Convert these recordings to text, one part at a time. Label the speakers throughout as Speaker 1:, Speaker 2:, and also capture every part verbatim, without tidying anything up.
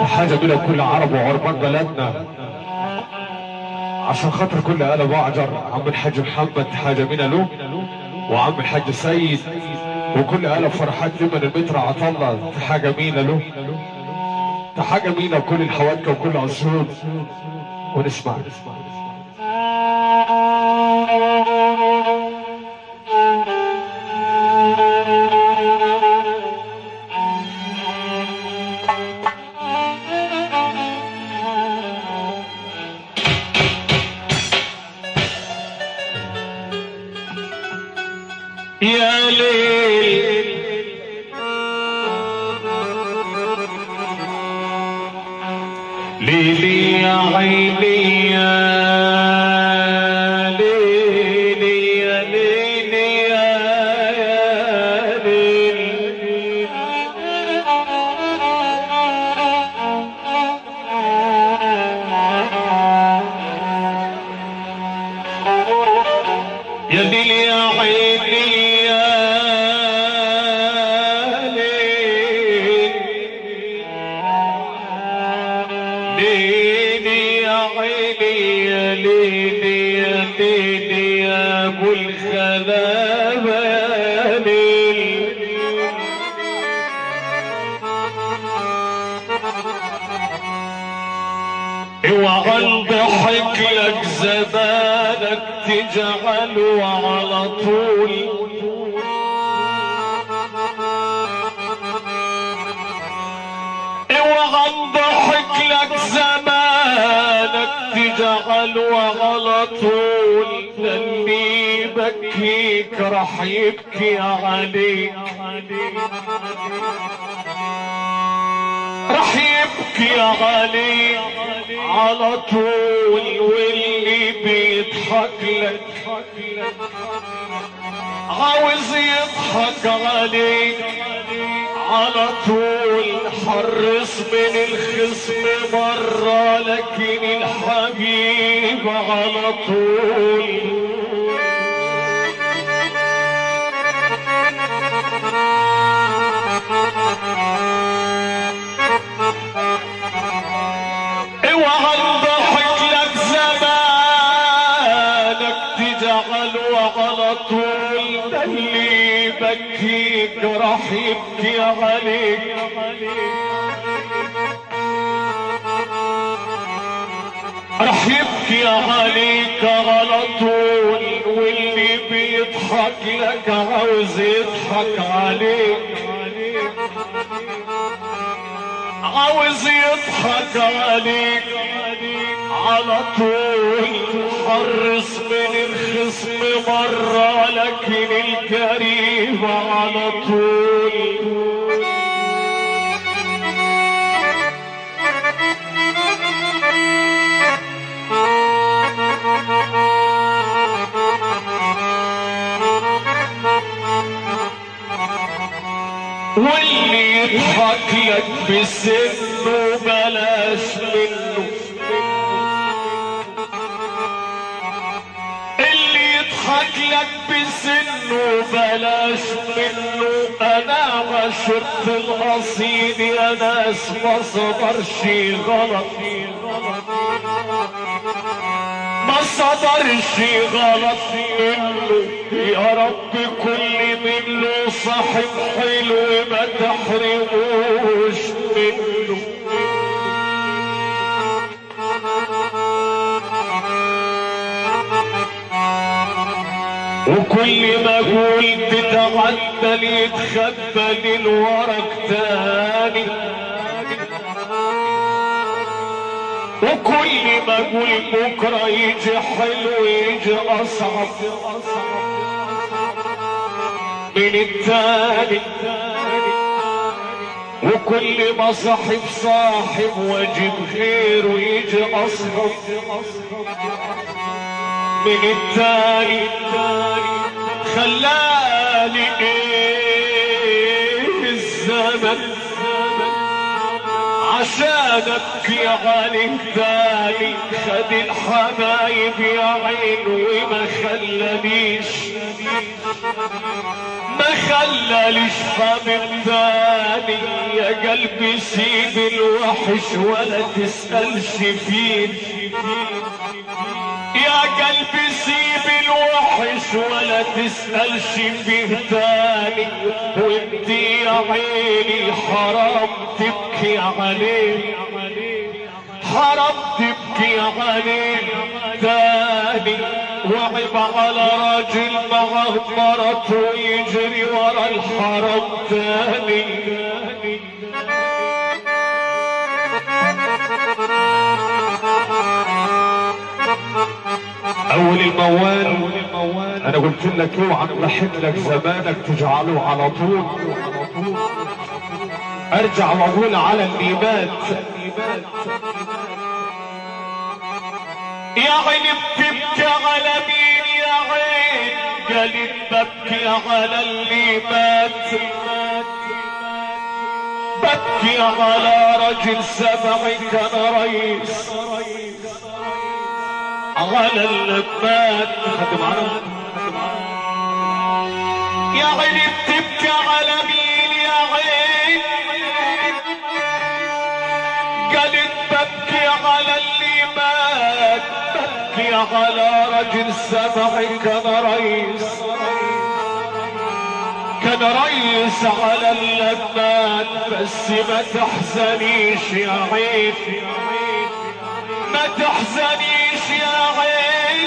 Speaker 1: حاجة بلا كل عرب وعربان بلدنا، عشان خاطر كل آل بعجر، عم الحاج محمد حاجة بينا له، وعم الحاج سيد، وكل آل فرحات لمن المتر عطلة حاجة بينا له، حاجة بينا وكل الحوادكة وكل عصور. ونسمع
Speaker 2: يا ليل ليلي يا عيني يا ليلي يا ليلي يا ليلي يا ليلي يا عيني اوعى ضحك لك زمانك تجعله على طول، اوعى ضحك لك زمانك تجعله على طول، اللي يبكيك راح يبكي عليك، راح يبكي عليك على طول، واللي بيضحك لك عاوز يضحك عليك على طول. حرص من الخصم مرة لكن الحبيب على طول. اوعى ضحك لك زمانك تجعله على طول، ده اللي يبكيك راح يبكي عليك، راح يبكي عليك على طول، واللي بيضحك لك عاوز يضحك عليك، عاوز يضحك عليك على طول. حرص من الخصم مرة لكن الكريم على طول. واللي يضحك لك بسنه بلاش منه، اللي يضحك لك بسنه بلاش منه. انا عشرت القصيد يا ناس ما صدرش غلط، ما صدرش غلط منه. يا رب كل منه صاحب حلو ما تحرموش منه. وكل ما اقول تتعدل يتخبى للورق تاني، وكل ما اقول بكره يجي حلو يجي اصعب من التاني. وكل ما صاحب صاحب واجب غيره يجي اصعب من التاني. خلاني ايه الزمن عشان ابكي عليك تاني. خد الحبايب يا عين وما خلانيش ما خلاليش حبيب تاني يا قلبي سيب الوحش ولا تسألش فيه يا قلبي سيب الوحش ولا تسألش فيه تاني وانت يا عيني حرام تبكي عليه حرام تبكي عليه تاني وعيب على راجل معه مرته ويجري ورا الحرام تاني
Speaker 1: اول الموال انا قلت لك اوعى تضحك لك زمانك تجعله على طول ارجع واقول على النيبات
Speaker 2: يا عين بتبكي على مين يا عين قالت ببكي على اللي مات ببكي على رجل سبعي كان رئيس على اللي مات حد معنا يا عين بتبكي على مين يا عين قالت ببكي على اللي مات ببكي على رجل سبعي كان رئيس كان رئيس على اللبات بس ما تحزنيش يا عين ما تحزنيش يا عين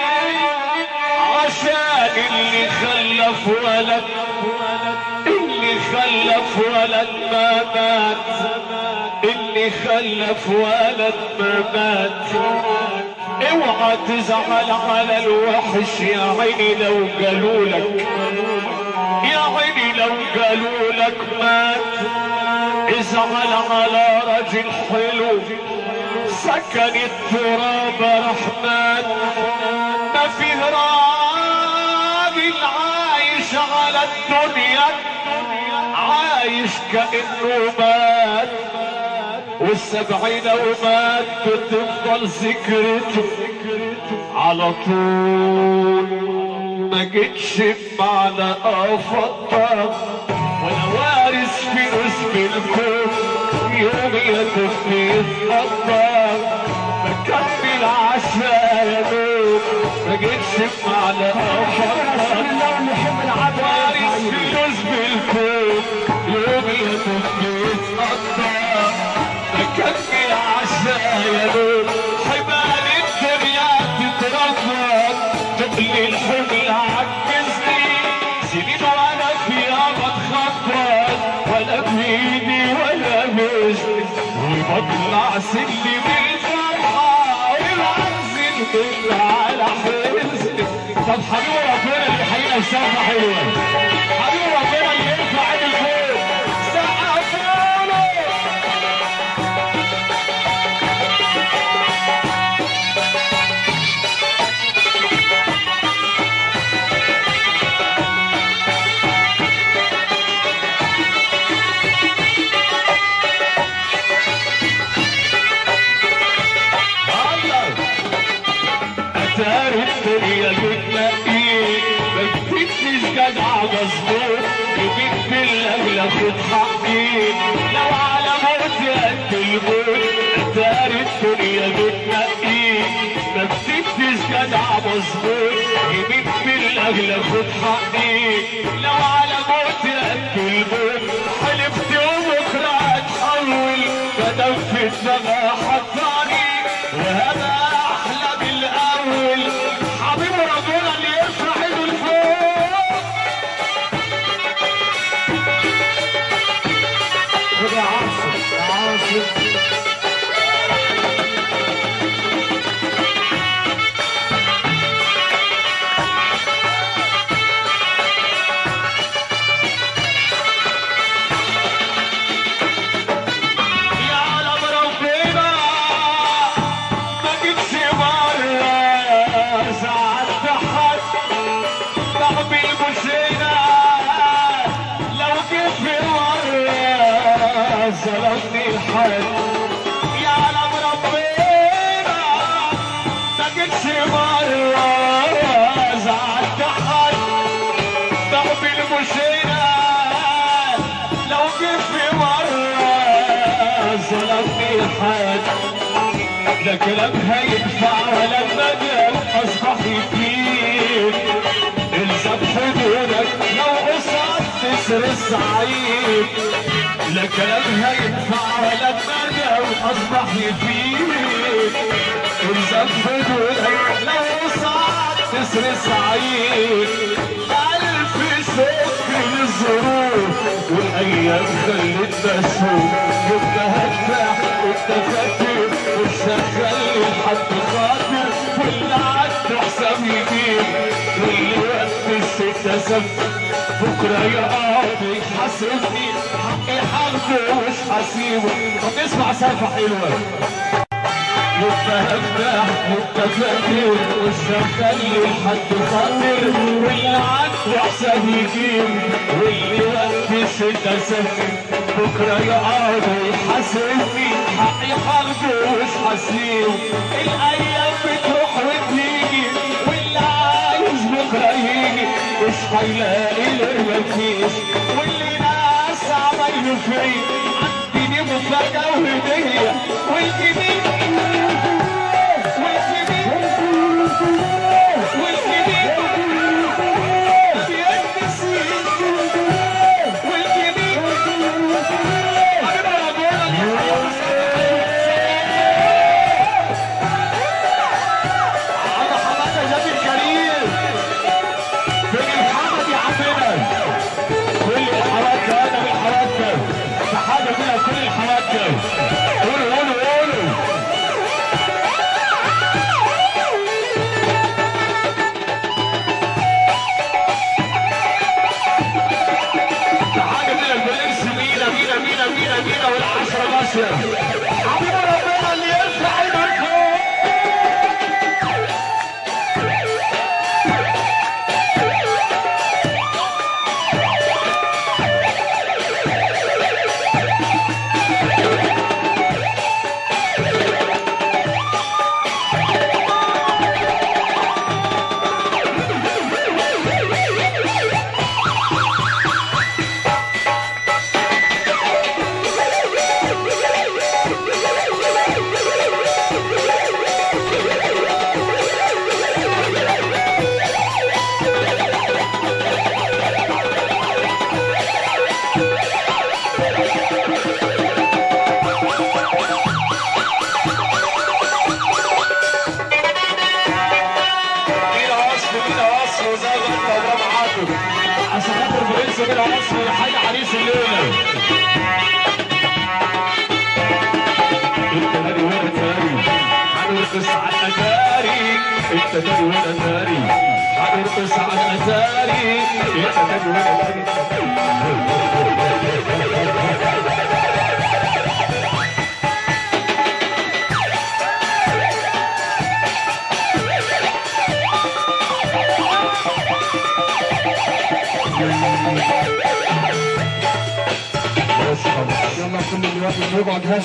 Speaker 2: عشان اللي خلف ولد اللي خلف ولد ما مات اللي خلف ولد ما مات اوعى تزعل على الوحش يا عيني لو قالوا لك يا عيني لو قالوا لك مات ازعل على رجل حلو سكن التراب رحمن ما فيه راجل عايش على الدنيا عايش كأنه مات والسبعين ومات بتفضل ذكرته على طول ما جتش بمعنى افضل ولا وارث في نسب الكون يوم يتفني يتقطر بكمل عشاء يا دوب ما جتش بمعنى افضل وارث في نسب الكون يوم يتفني يتقطر بكمل عشاء يا دوب حبال الدنيا تترفض تقلي الحمل عجزني سنين وانا فيها بتخبط ولا بايدي ولا بجني وبطلع سلم الفرحة وبنزل بالله على حزني طب حبيب ربنا اللي يحيينا سقفة حلوة حبيب ربنا اللي يرفع عين الفوق سقفوله اتاري الدنيا بتنقيك ما بتبنيش جدع مظبوط يبيك بالاغلى خد حقي لو على موتي قد الموت اتاري الدنيا بتنقيك ما بتبنيش جدع مظبوط يبيك بالاغلى خد حقي لو على موتي قد الموت حلفت وبكره اتحول مادام في دماغي حطاني وهذا احلى بالاول حبيب ربنا اللي يرفع ايده لفوق خد يا عاصم يا عاصم ظلمني الحد يا عالم ربنا ما جيتش مرة زعلت حد حال لا كلام هيدفع ولا المجال اصبح يفيد الزم حدودك لو قصاد تسر السعيد لا كلام هيدفع ولا المجال اصبح يفيد الزم حدودك لو قصاد تسر السعيد الف شكر للظروف والايام خلتنا نشوف يبقى هتفرح وانت فاكر وتشغل لحد خاطر واللي عنده حساب يجيب واللي وقت السكه سب بكره يقعد يحاسبني حقي حاخده مش هسيبه. طب نسمع سالفه حلوه يبقى هتفرح وانت فاكر وتشغل لحد خاطر واللي عنده حساب يجيب واللي وقت السكه سب بكره يقعد يحاسبني حقي حاخده مش هسيبه. الايام بتروح وتيجي واللي عايز بكره يجي مش هيلاقي اللي مفيش واللي ناس عملوا فيا عندي مفاجاه وهديه والجديد حبيب ربنا اللي يرفع ايدك عشان خاطر برنس كده مصر حاجه عريس الليله. انت نادي وانا تاري هنرقص على الاتاري انت نادي وانا تاري هنرقص على الاتاري انت نادي وانا تاري.
Speaker 1: يلا كل اللي واقف يقعد.